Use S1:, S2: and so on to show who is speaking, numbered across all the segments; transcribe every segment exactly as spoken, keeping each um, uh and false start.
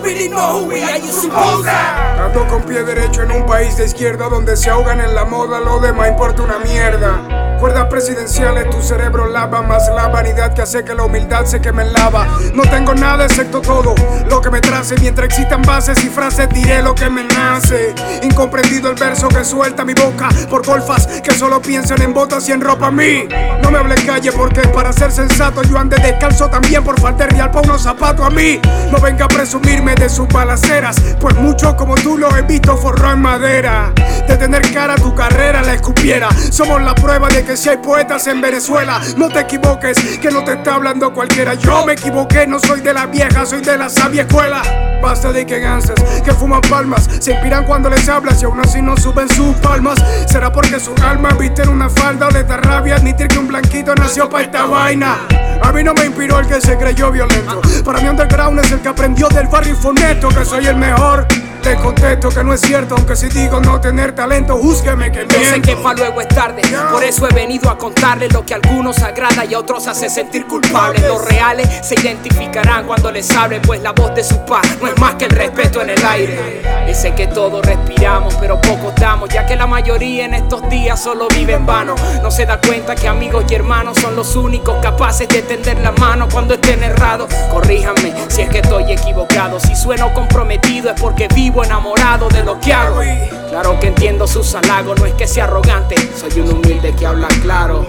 S1: really know who we are, you suppose that.
S2: Ando con pie derecho en un país de izquierda donde se ahogan en la moda, lo demás importa una mierda. Cuerdas presidenciales, tu cerebro lava más la vanidad que hace que la humildad se queme en lava. No tengo nada excepto todo lo que me trace. Mientras existan bases y frases diré lo que me nace. Incomprendido el verso que suelta mi boca por golfas que solo piensan en botas y en ropa a mí. No me hable calle porque para ser sensato yo ande descalzo también por falta de real pa' unos zapatos a mí. No venga a presumirme de sus balaceras, pues mucho como tú lo he visto forrado en madera. De tener cara tu carrera la escupiera. Somos la prueba de que si hay poetas en Venezuela. No te equivoques, que no te está hablando cualquiera. Yo me equivoqué, no soy de la vieja, soy de la sabia escuela. Basta de que ganses, que fuman palmas, se inspiran cuando les hablas y aún así no suben sus palmas. ¿Será porque su alma viste en una falda o les da rabia admitir que un blanquito nació pa' esta vaina? A mí no me inspiró el que se creyó violento. Para mí underground es el que aprendió del barrio foneto que soy el mejor. Te contesto que no es cierto, aunque si digo no tener talento, júzgueme que miento.
S1: Yo sé que pa' luego es tarde, por eso he venido a contarles lo que a algunos agrada y a otros hace sentir culpables. Los reales se identificarán cuando les hable, pues la voz de su paz no es más que el respeto en el aire. Ese que todos respiramos, pero pocos damos, ya que la mayoría en estos días solo vive en vano. No se da cuenta que amigos y hermanos son los únicos capaces de tender la mano cuando estén errados. Corríjanme si es que estoy equivocado, si sueno comprometido es porque vivo enamorado de lo que hago. Claro que entiendo sus halagos, no es que sea arrogante, soy un humilde que habla claro.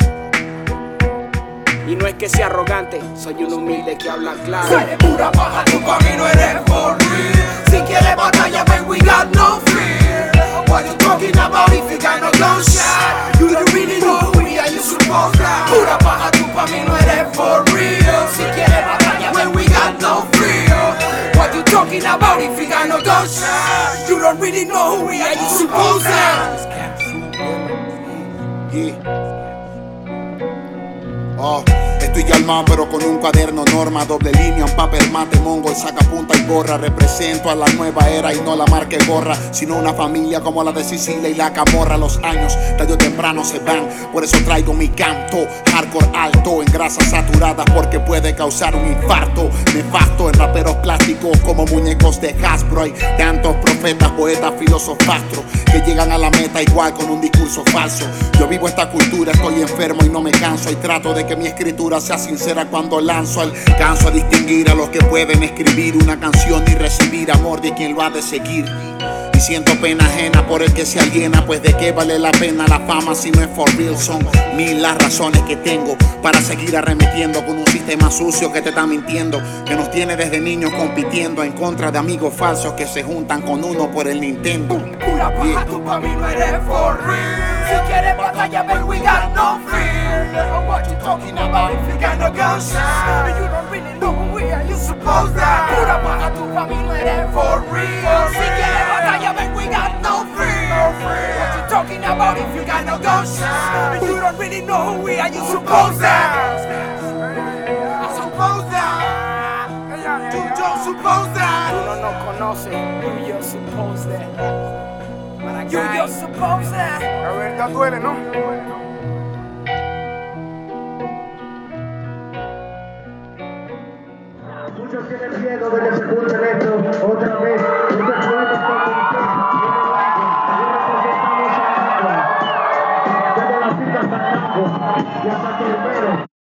S1: Y no es que sea arrogante, soy un humilde que habla claro.
S3: Soy de pura paja, tú pa' mí no eres for real. Si quieres batalla, man, we got no fear. What you talking about if you got no gunshot? You don't really know who we are, you suppose that. Pura paja, tú pa' mí no eres for real. Si quieres batalla, man, we got no fear. What you talking about if you got no gunshot? You don't really know who we are, you suppose that.
S4: Yeah. Oh, estoy calmado pero con un cuaderno norma, doble línea, un papel mate, mongo, el sacapunta y gorra. Represento a la nueva era y no la marca gorra, sino una familia como la de Sicilia y la Camorra. Los años tarde o temprano se van, por eso traigo mi canto hardcore alto en grasas saturadas porque puede causar un infarto nefasto en raperos plásticos como muñecos de Hasbro. Hay tantos profetas, poetas, filósofos, astros que llegan a la meta igual con un discurso falso. Yo vivo esta cultura, estoy enfermo y no me canso y trato de que mi escritura sea sincera cuando lanzo. Alcanzo a distinguir a los que pueden escribir una canción y recibir amor de quien lo ha de seguir. Y siento pena ajena por el que se aliena, pues de qué vale la pena la fama si no es for real. Son mil las razones que tengo para seguir arremetiendo con un sistema sucio que te está mintiendo, que nos tiene desde niños compitiendo en contra de amigos falsos que se juntan con uno por el Nintendo.
S3: Pura paja, tú pa' mí no eres for real. Si quieres batalla, man, we got no fear. What you talking about if you got no gunshot? You don't really know who we are, you suppose that. Pura paja, tú pa' mí no eres for real. Si quieres batalla, man, we got no fear. What you talking about if you got no gunshot? You don't really know who we are, you suppose that. I suppose that. You don't suppose that.
S1: Tú no nos conoces, you just suppose that.
S3: You just suppose that.
S2: La verdad duele, ¿no?
S5: Muchos tienen miedo de que se escuchen esto otra vez. Muchos poetas están desde la cita hasta el campo y hasta Quilmero.